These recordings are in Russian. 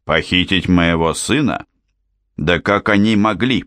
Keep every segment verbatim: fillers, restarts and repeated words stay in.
Похитить моего сына? Да как они могли?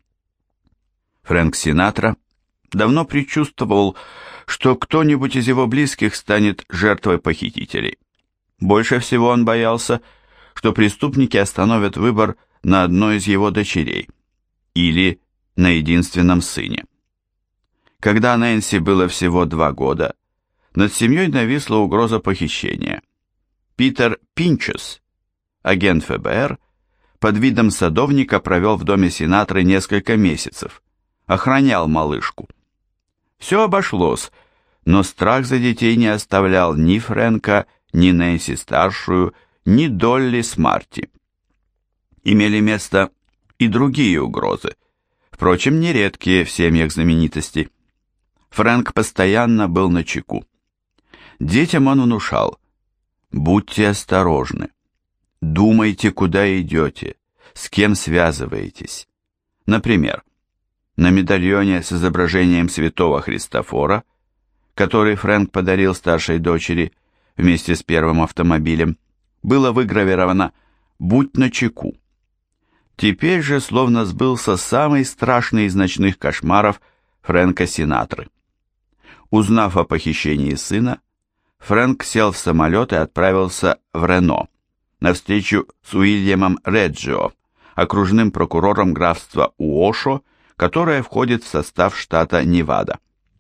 Фрэнк Синатра давно предчувствовал, что кто-нибудь из его близких станет жертвой похитителей. Больше всего он боялся, что преступники остановят выбор на одной из его дочерей или на единственном сыне. Когда Нэнси было всего два года, над семьей нависла угроза похищения. Питер Пинчес, агент ФБР, под видом садовника провел в доме Синатры несколько месяцев, охранял малышку. Все обошлось, но страх за детей не оставлял ни Фрэнка, ни Нэнси-старшую, ни Долли с Марти. Имели место и другие угрозы, впрочем, нередкие в семьях знаменитостей. Фрэнк постоянно был начеку. Детям он внушал: будьте осторожны, думайте, куда идете, с кем связываетесь. Например, на медальоне с изображением святого Христофора, который Фрэнк подарил старшей дочери вместе с первым автомобилем, было выгравировано «Будь начеку». Теперь же словно сбылся самый страшный из ночных кошмаров Фрэнка Синатры. Узнав о похищении сына, Фрэнк сел в самолет и отправился в Рено на встречу с Уильямом Реджио, окружным прокурором графства Уошо, которое входит в состав штата Невада.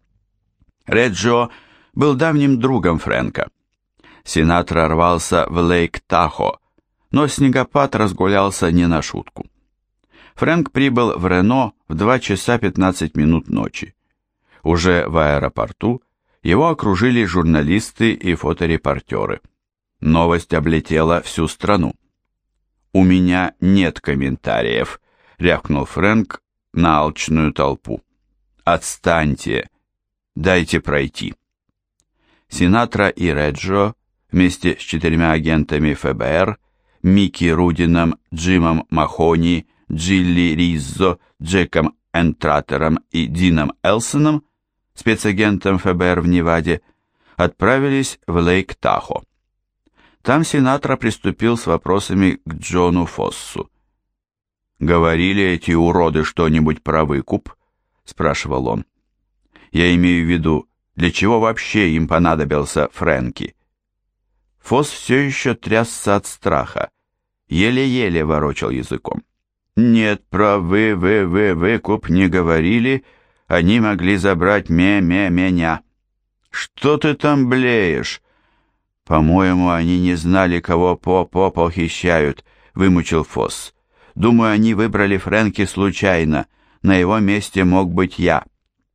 Реджио был давним другом Фрэнка. Синатра рвался в Лейк-Тахо, но снегопад разгулялся не на шутку. Фрэнк прибыл в Рено в два часа пятнадцать минут ночи. Уже в аэропорту его окружили журналисты и фоторепортеры. Новость облетела всю страну. «У меня нет комментариев», — рявкнул Фрэнк на алчную толпу. «Отстаньте! Дайте пройти!» Синатра и Реджио вместе с четырьмя агентами ФБР, Микки Рудином, Джимом Махони, Джилли Риззо, Джеком Энтратером и Дином Элсоном, спецагентом ФБР в Неваде, отправились в Лейк-Тахо. Там Синатра приступил с вопросами к Джону Фоссу. «Говорили эти уроды что-нибудь про выкуп?» – спрашивал он. «Я имею в виду, для чего вообще им понадобился Фрэнки?» Фосс все еще трясся от страха, еле-еле ворочал языком. «Нет, про вы-вы-вы-выкуп не говорили, они могли забрать ме-ме-меня». «Что ты там блеешь?» «По-моему, они не знали, кого по-по похищают», — вымучил Фосс. «Думаю, они выбрали Фрэнки случайно, на его месте мог быть я».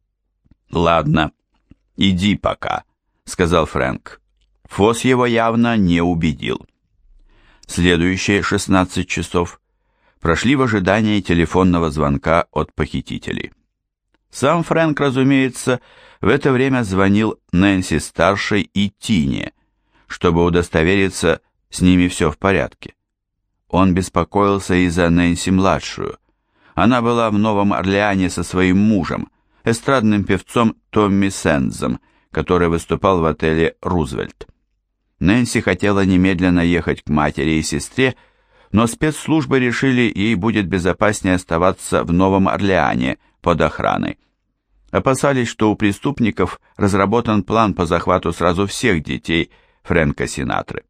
«Ладно, иди пока», — сказал Фрэнк. Фосс его явно не убедил. Следующие шестнадцать часов прошли в ожидании телефонного звонка от похитителей. Сам Фрэнк, разумеется, в это время звонил Нэнси-старшей и Тине, чтобы удостовериться, с ними все в порядке. Он беспокоился и за Нэнси-младшую. Она была в Новом Орлеане со своим мужем, эстрадным певцом Томми Сэндзом, который выступал в отеле «Рузвельт». Нэнси хотела немедленно ехать к матери и сестре, но спецслужбы решили, ей будет безопаснее оставаться в Новом Орлеане под охраной. Опасались, что у преступников разработан план по захвату сразу всех детей Фрэнка Синатры.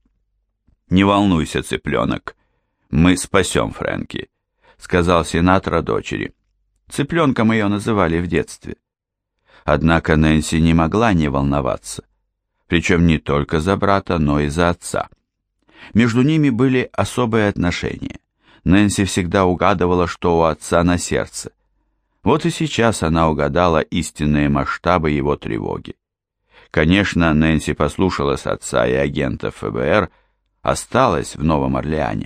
«Не волнуйся, цыпленок, мы спасем Фрэнки», — сказал Синатра дочери. Цыпленком ее называли в детстве. Однако Нэнси не могла не волноваться, причем не только за брата, но и за отца. Между ними были особые отношения. Нэнси всегда угадывала, что у отца на сердце. Вот и сейчас она угадала истинные масштабы его тревоги. Конечно, Нэнси послушалась отца и агентов ФБР, осталась в Новом Орлеане.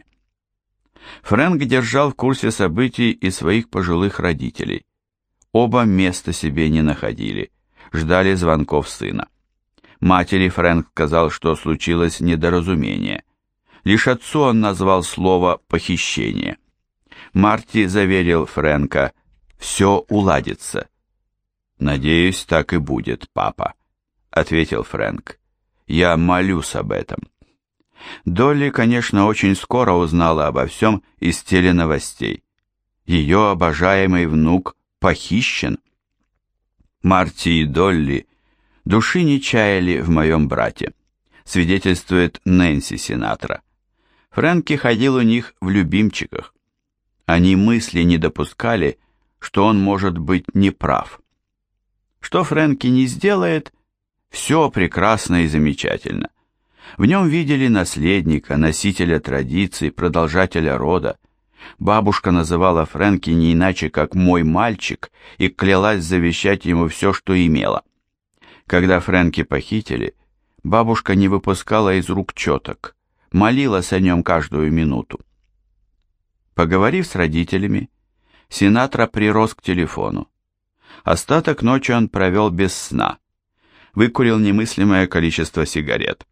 Фрэнк держал в курсе событий и своих пожилых родителей. Оба места себе не находили, ждали звонков сына. Матери Фрэнк сказал, что случилось недоразумение. Лишь отцу он назвал слово «похищение». Марти заверил Фрэнка: «Все уладится». «Надеюсь, так и будет, папа», — ответил Фрэнк. «Я молюсь об этом». Долли, конечно, очень скоро узнала обо всем из теленовостей. Ее обожаемый внук похищен. Марти и Долли души не чаяли в моем брате, свидетельствует Нэнси Синатра. Фрэнки ходил у них в любимчиках. Они мысли не допускали, что он может быть неправ. Что Фрэнки не сделает, все прекрасно и замечательно. В нем видели наследника, носителя традиций, продолжателя рода. Бабушка называла Фрэнки не иначе, как «мой мальчик», и клялась завещать ему все, что имела. Когда Фрэнки похитили, бабушка не выпускала из рук четок, молилась о нем каждую минуту. Поговорив с родителями, Синатра прирос к телефону. Остаток ночи он провел без сна, выкурил немыслимое количество сигарет.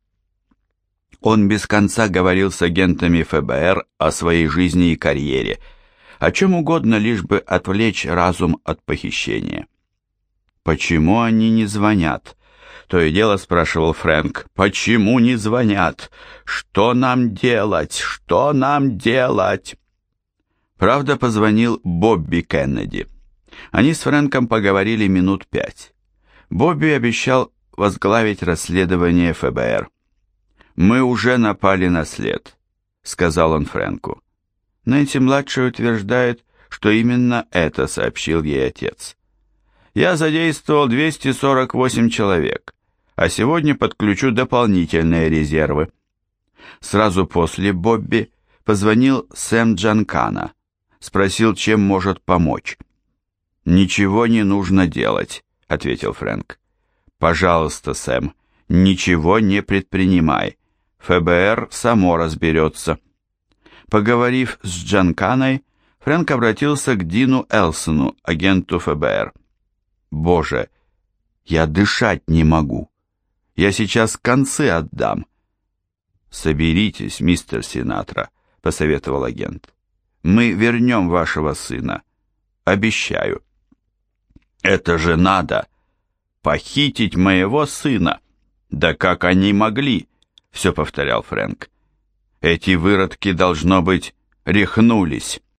Он без конца говорил с агентами эф бэ эр о своей жизни и карьере, о чем угодно, лишь бы отвлечь разум от похищения. «Почему они не звонят?» — то и дело спрашивал Фрэнк. «Почему не звонят? Что нам делать? Что нам делать?» Правда, позвонил Бобби Кеннеди. Они с Фрэнком поговорили минут пять. Бобби обещал возглавить расследование эф бэ эр. «Мы уже напали на след», — сказал он Фрэнку. Нэнси-младшая утверждает, что именно это сообщил ей отец. «Я задействовал двести сорок восемь человек, а сегодня подключу дополнительные резервы». Сразу после Бобби позвонил Сэм Джанкана, спросил, чем может помочь. «Ничего не нужно делать», — ответил Фрэнк. «Пожалуйста, Сэм, ничего не предпринимай. эф бэ эр само разберется». Поговорив с Джанканой, Фрэнк обратился к Дину Элсону, агенту эф бэ эр. «Боже, я дышать не могу. Я сейчас концы отдам». «Соберитесь, мистер Синатра», — посоветовал агент. «Мы вернем вашего сына. Обещаю». «Это же надо! Похитить моего сына! Да как они могли?» — все повторял Фрэнк. «Эти выродки, должно быть, рехнулись».